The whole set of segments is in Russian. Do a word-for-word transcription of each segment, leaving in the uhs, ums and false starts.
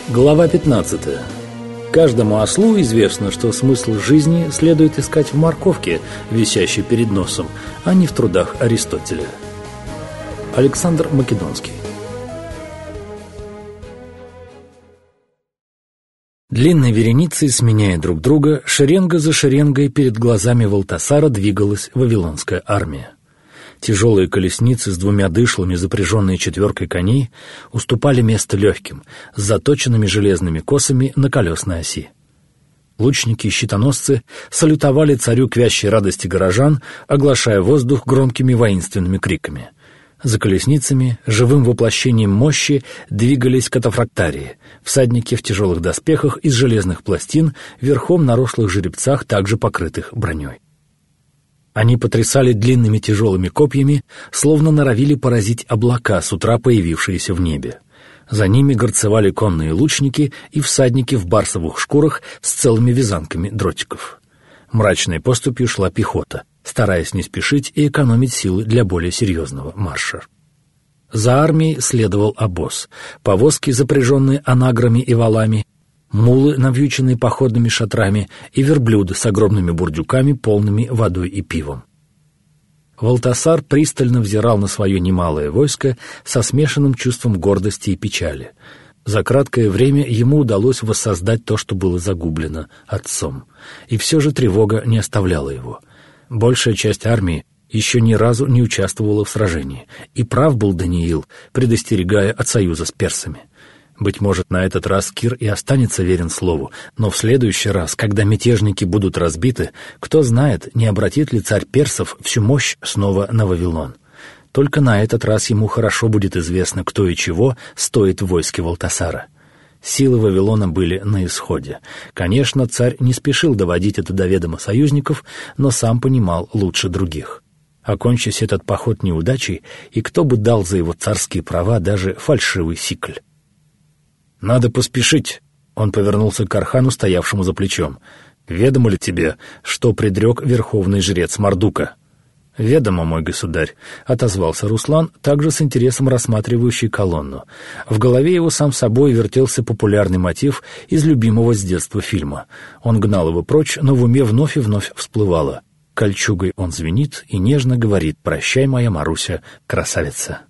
Глава пятнадцатая. Каждому ослу известно, что смысл жизни следует искать в морковке, висящей перед носом, а не в трудах Аристотеля. Александр Македонский. Длинной вереницей, сменяя друг друга, шеренга за шеренгой перед глазами Валтасара двигалась вавилонская армия. Тяжелые колесницы с двумя дышлами, запряженные четверкой коней, уступали место легким, с заточенными железными косами на колесной оси. Лучники и щитоносцы салютовали царю к вящей радости горожан, оглашая воздух громкими воинственными криками. За колесницами, живым воплощением мощи, двигались катафрактарии, всадники в тяжелых доспехах из железных пластин, верхом на рослых жеребцах, также покрытых броней. Они потрясали длинными тяжелыми копьями, словно норовили поразить облака, с утра появившиеся в небе. За ними горцевали конные лучники и всадники в барсовых шкурах с целыми вязанками дротиков. Мрачной поступью шла пехота, стараясь не спешить и экономить силы для более серьезного марша. За армией следовал обоз, повозки, запряженные анаграми и валами, мулы, навьюченные походными шатрами, и верблюды с огромными бурдюками, полными водой и пивом. Валтасар пристально взирал на свое немалое войско со смешанным чувством гордости и печали. За краткое время ему удалось воссоздать то, что было загублено отцом. И все же тревога не оставляла его. Большая часть армии еще ни разу не участвовала в сражении, и прав был Даниил, предостерегая от союза с персами. Быть может, на этот раз Кир и останется верен слову, но в следующий раз, когда мятежники будут разбиты, кто знает, не обратит ли царь персов всю мощь снова на Вавилон. Только на этот раз ему хорошо будет известно, кто и чего стоит в войске Валтасара. Силы Вавилона были на исходе. Конечно, царь не спешил доводить это до ведома союзников, но сам понимал лучше других. Окончись этот поход неудачей, и кто бы дал за его царские права даже фальшивый сикль? «Надо поспешить», — он повернулся к Архану, стоявшему за плечом. «Ведомо ли тебе, что предрек верховный жрец Мардука?» «Ведомо, мой государь», — отозвался Руслан, также с интересом рассматривающий колонну. В голове его сам собой вертелся популярный мотив из любимого с детства фильма. Он гнал его прочь, но в уме вновь и вновь всплывало. Кольчугой он звенит и нежно говорит: «Прощай, моя Маруся, красавица».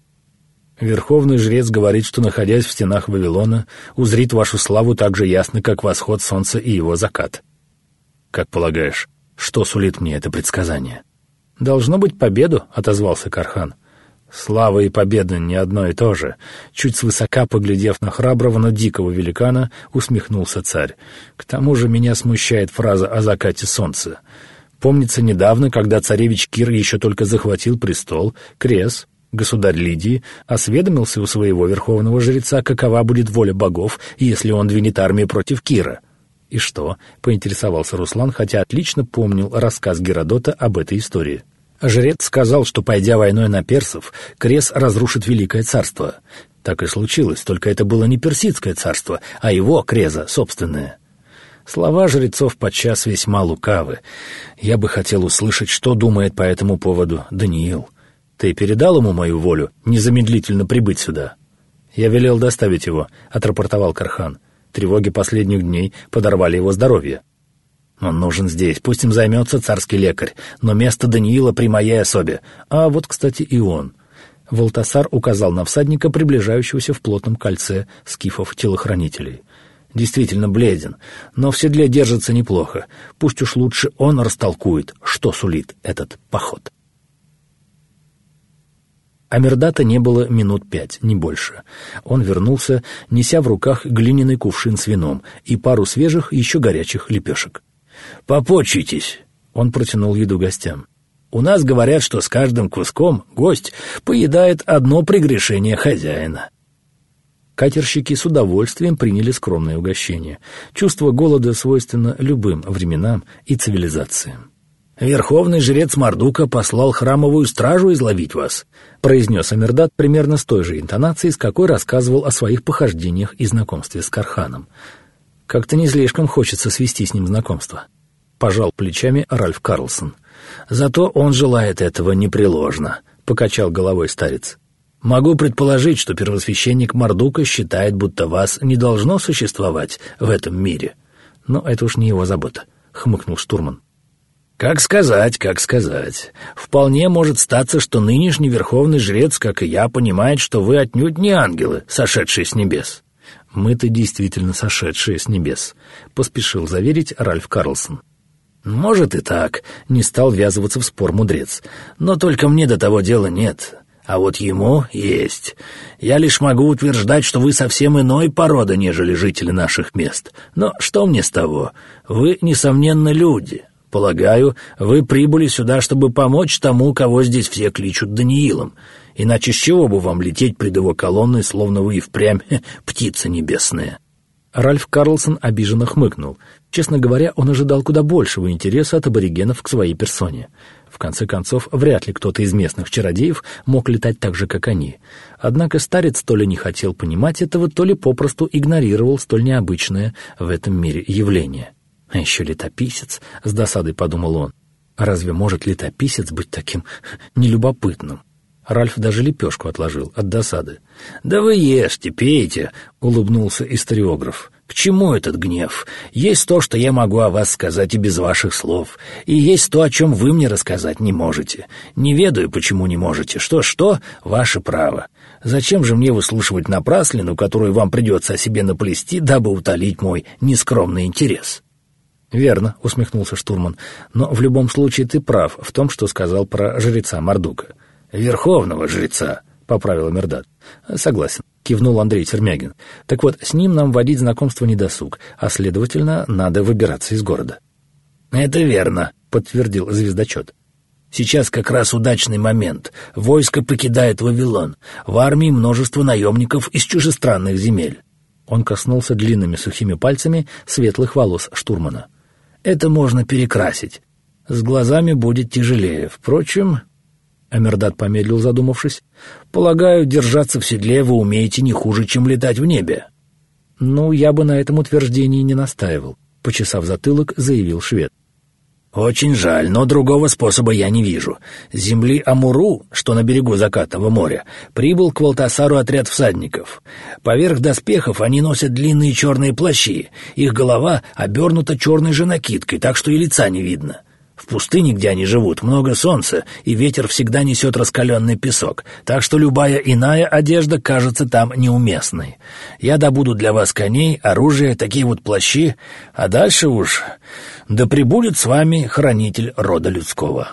Верховный жрец говорит, что, находясь в стенах Вавилона, узрит вашу славу так же ясно, как восход солнца и его закат. Как полагаешь, что сулит мне это предсказание? Должно быть победу, — отозвался Кархан. Слава и победа не одно и то же. Чуть свысока поглядев на храброго, но дикого великана, усмехнулся царь. К тому же меня смущает фраза о закате солнца. Помнится, недавно, когда царевич Кир еще только захватил престол, Крес, государь Лидии, осведомился у своего верховного жреца, какова будет воля богов, если он двинет армию против Кира. «И что?» — поинтересовался Руслан, хотя отлично помнил рассказ Геродота об этой истории. Жрец сказал, что, пойдя войной на персов, Крес разрушит Великое царство. Так и случилось, только это было не персидское царство, а его, Креза, собственное. Слова жрецов подчас весьма лукавы. Я бы хотел услышать, что думает по этому поводу Даниил. Ты передал ему мою волю незамедлительно прибыть сюда? Я велел доставить его, — отрапортовал Кархан. Тревоги последних дней подорвали его здоровье. Он нужен здесь, пусть им займется царский лекарь, но место Даниила при моей особе. А вот, кстати, и он. Валтасар указал на всадника, приближающегося в плотном кольце скифов-телохранителей. Действительно бледен, но в седле держится неплохо. Пусть уж лучше он растолкует, что сулит этот поход. Амирдата не было минут пять, не больше. Он вернулся, неся в руках глиняный кувшин с вином и пару свежих, еще горячих лепешек. «Попотчуйтесь!» — он протянул еду гостям. «У нас говорят, что с каждым куском гость поедает одно прегрешение хозяина». Катерщики с удовольствием приняли скромное угощение. Чувство голода свойственно любым временам и цивилизациям. «Верховный жрец Мардука послал храмовую стражу изловить вас», — произнес Амирдат примерно с той же интонацией, с какой рассказывал о своих похождениях и знакомстве с Карханом. «Как-то не слишком хочется свести с ним знакомство», — пожал плечами Ральф Карлсон. «Зато он желает этого непреложно», — покачал головой старец. Могу предположить, что первосвященник Мардука считает, будто вас не должно существовать в этом мире. Но это уж не его забота, — хмыкнул штурман. Как сказать, как сказать. Вполне может статься, что нынешний верховный жрец, как и я, понимает, что вы отнюдь не ангелы, сошедшие с небес. Мы-то действительно сошедшие с небес, — поспешил заверить Ральф Карлсон. Может и так, — не стал ввязываться в спор мудрец. Но только мне до того дела нет. А вот ему есть. Я лишь могу утверждать, что вы совсем иной породы, нежели жители наших мест. Но что мне с того? Вы, несомненно, люди. Полагаю, вы прибыли сюда, чтобы помочь тому, кого здесь все кличут Даниилом. Иначе с чего бы вам лететь пред его колонной, словно вы и впрямь птица небесная?» Ральф Карлсон обиженно хмыкнул. Честно говоря, он ожидал куда большего интереса от аборигенов к своей персоне. В конце концов, вряд ли кто-то из местных чародеев мог летать так же, как они. Однако старец то ли не хотел понимать этого, то ли попросту игнорировал столь необычное в этом мире явление. «А еще летописец», — с досадой подумал он. «Разве может летописец быть таким нелюбопытным?» Ральф даже лепешку отложил от досады. «Да вы ешьте, пейте», — улыбнулся историограф. «К чему этот гнев? Есть то, что я могу о вас сказать и без ваших слов, и есть то, о чем вы мне рассказать не можете. Не ведаю, почему не можете. Что-что, ваше право. Зачем же мне выслушивать напраслину, которую вам придется о себе наплести, дабы утолить мой нескромный интерес?» «Верно», — усмехнулся штурман, — «но в любом случае ты прав в том, что сказал про жреца Мардука». «Верховного жреца», — поправил Мердат. «Согласен», — кивнул Андрей Сермягин. «Так вот, с ним нам водить знакомство недосуг, а, следовательно, надо выбираться из города». «Это верно», — подтвердил звездочет. «Сейчас как раз удачный момент. Войско покидает Вавилон. В армии множество наемников из чужестранных земель». Он коснулся длинными сухими пальцами светлых волос штурмана. «Это можно перекрасить. С глазами будет тяжелее. Впрочем...» Амердат помедлил, задумавшись. «Полагаю, держаться в седле вы умеете не хуже, чем летать в небе». «Ну, я бы на этом утверждении не настаивал», — почесав затылок, заявил швед. «Очень жаль, но другого способа я не вижу. С земли Амуру, что на берегу Закатного моря, прибыл к Валтасару отряд всадников. Поверх доспехов они носят длинные черные плащи, их голова обернута черной же накидкой, так что и лица не видно. В пустыне, где они живут, много солнца, и ветер всегда несет раскаленный песок, так что любая иная одежда кажется там неуместной. Я добуду для вас коней, оружие, такие вот плащи, а дальше уж... Да пребудет с вами хранитель рода людского».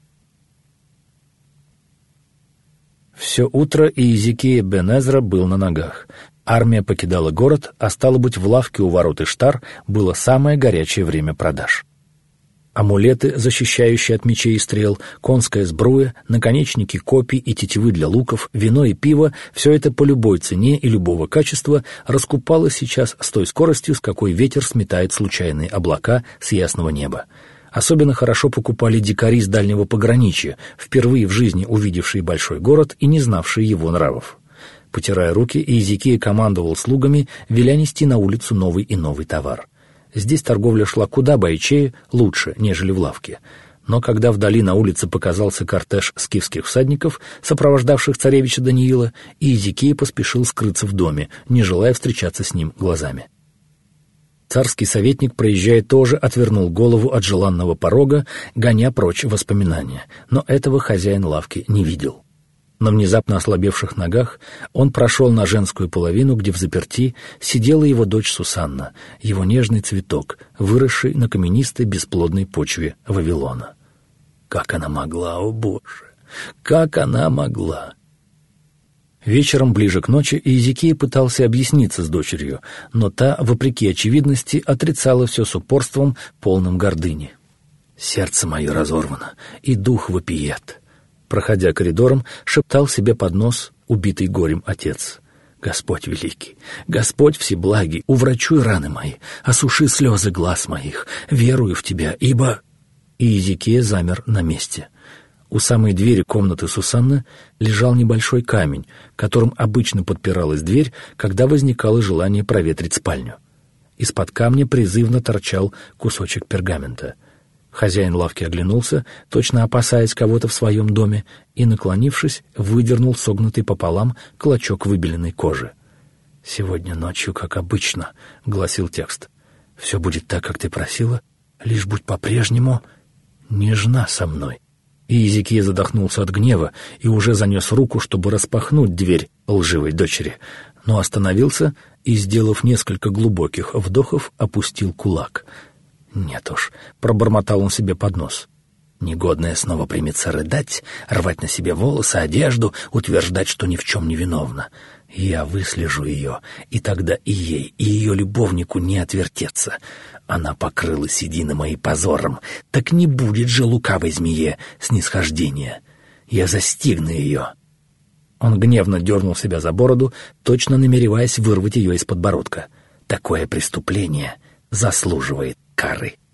Все утро Иезекия бен Эзра был на ногах. Армия покидала город, а стало быть, в лавке у ворот Иштар было самое горячее время продаж. Амулеты, защищающие от мечей и стрел, конская сбруя, наконечники копий и тетивы для луков, вино и пиво — все это по любой цене и любого качества раскупалось сейчас с той скоростью, с какой ветер сметает случайные облака с ясного неба. Особенно хорошо покупали дикари с дальнего пограничья, впервые в жизни увидевшие большой город и не знавшие его нравов. Потирая руки, Иезекия командовал слугами, веля нести на улицу новый и новый товар. Здесь торговля шла куда бойчее, лучше, нежели в лавке. Но когда вдали на улице показался кортеж скифских всадников, сопровождавших царевича Даниила, Иезекия поспешил скрыться в доме, не желая встречаться с ним глазами. Царский советник, проезжая, тоже отвернул голову от желанного порога, гоня прочь воспоминания, но этого хозяин лавки не видел. На внезапно ослабевших ногах он прошел на женскую половину, где взаперти сидела его дочь Сусанна, его нежный цветок, выросший на каменистой бесплодной почве Вавилона. Как она могла, о Боже! Как она могла! Вечером, ближе к ночи, Иезекия пытался объясниться с дочерью, но та, вопреки очевидности, отрицала все с упорством, полным гордыни. «Сердце мое разорвано, и дух вопиет». Проходя коридором, шептал себе под нос убитый горем отец. «Господь великий, Господь всеблагий, уврачуй раны мои, осуши слезы глаз моих, верую в Тебя, ибо...» И Иезекия замер на месте. У самой двери комнаты Сусанны лежал небольшой камень, которым обычно подпиралась дверь, когда возникало желание проветрить спальню. Из-под камня призывно торчал кусочек пергамента. Хозяин лавки оглянулся, точно опасаясь кого-то в своем доме, и, наклонившись, выдернул согнутый пополам клочок выбеленной кожи. «Сегодня ночью, как обычно», — гласил текст. «Все будет так, как ты просила, лишь будь по-прежнему нежна со мной». И Иезекия задохнулся от гнева и уже занес руку, чтобы распахнуть дверь лживой дочери, но остановился и, сделав несколько глубоких вдохов, опустил кулак. «Нет уж», — пробормотал он себе под нос. «Негодная снова примется рыдать, рвать на себе волосы, одежду, утверждать, что ни в чем не виновна. Я выслежу ее, и тогда и ей, и ее любовнику не отвертеться. Она покрыла седины мои позором, так не будет же лукавой змее снисхождения. Я застигну ее». Он гневно дернул себя за бороду, точно намереваясь вырвать ее из подбородка. «Такое преступление заслуживает кары».